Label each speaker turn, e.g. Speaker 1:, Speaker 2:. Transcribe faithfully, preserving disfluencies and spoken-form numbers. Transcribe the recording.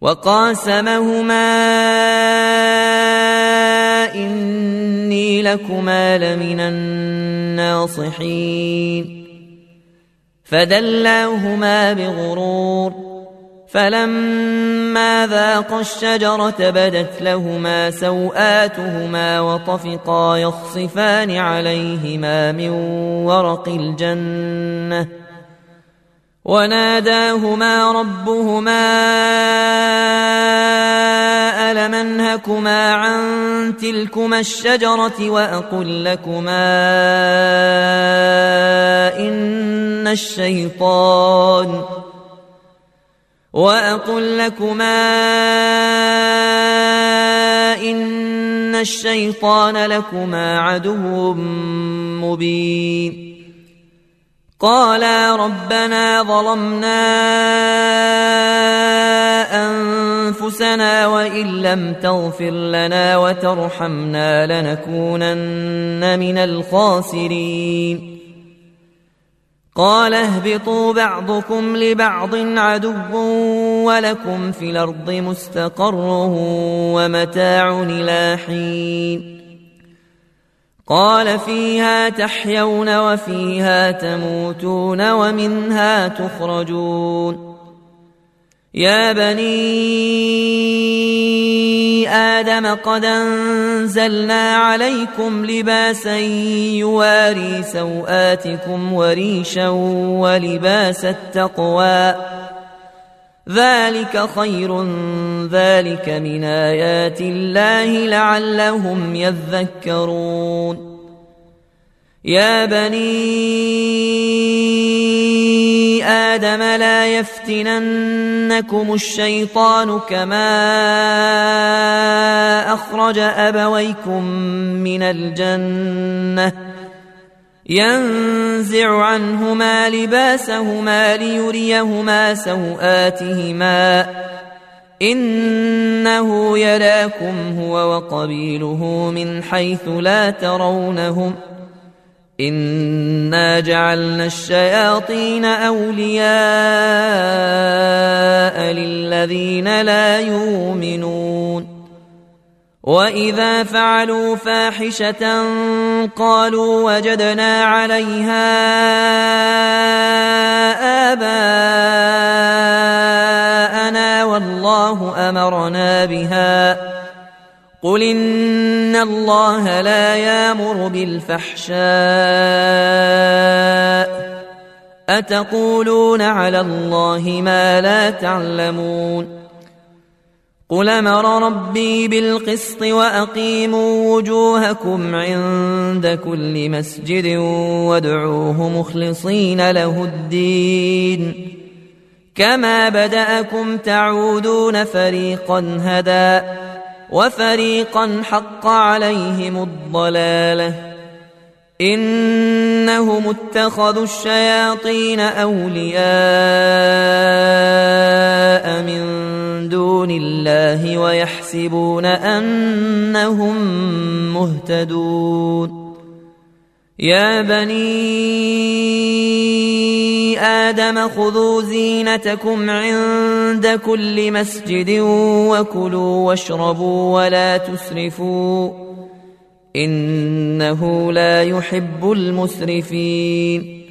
Speaker 1: وقاسمهما إني لكما لمن الناصحين فدلاهما بغرور فلما ذاقا الشجرة بدت لهما سوآتهما وطفقا يخصفان عليهما من ورق الجنة وناداهما ربهما ألم أنهكما عن تلكما الشجرة وأقل لكما إن الشيطان وأقل لكما إن الشيطان لكما عدو مبين قالا ربنا ظلمنا أنفسنا وإن لم تغفر لنا وترحمنا لنكونن من الخاسرين قال اهبطوا بعضكم لبعض عدو ولكم في الأرض مستقر ومتاع إلى حين قال فيها تحيون وفيها تموتون ومنها تخرجون يا بني آدم قد أنزلنا عليكم لباسا يواري سوآتكم وريشا ولباس التقوى ذلك خير ذلك من آيات الله لعلهم يذكرون يا بني آدم لا يفتننكم الشيطان كما أخرج أبويكم من الجنة ينزع عنهما لباسهما ليريهما سوآتهما إنه يراكم هو وقبيله من حيث لا ترونهم إنا جعلنا الشياطين أولياء للذين لا يؤمنون وإذا فعلوا فاحشة قالوا وجدنا عليها آباءنا والله أمرنا بها قل إن الله لا يأمر بالفحشاء أتقولون على الله ما لا تعلمون قل أمر ربي بالقسط وأقيموا وجوهكم عند كل مسجد وادعوه مخلصين له الدين كما بدأكم تعودون فريقا هدى وفريقا حق عليهم الضلالة إنهم اتخذوا الشياطين أولياء من دون الله ويحسبون أنهم مهتدون يا بني آدم خذوا زينتكم عند كل مسجد وكلوا واشربوا ولا تسرفوا إنه لا يحب المسرفين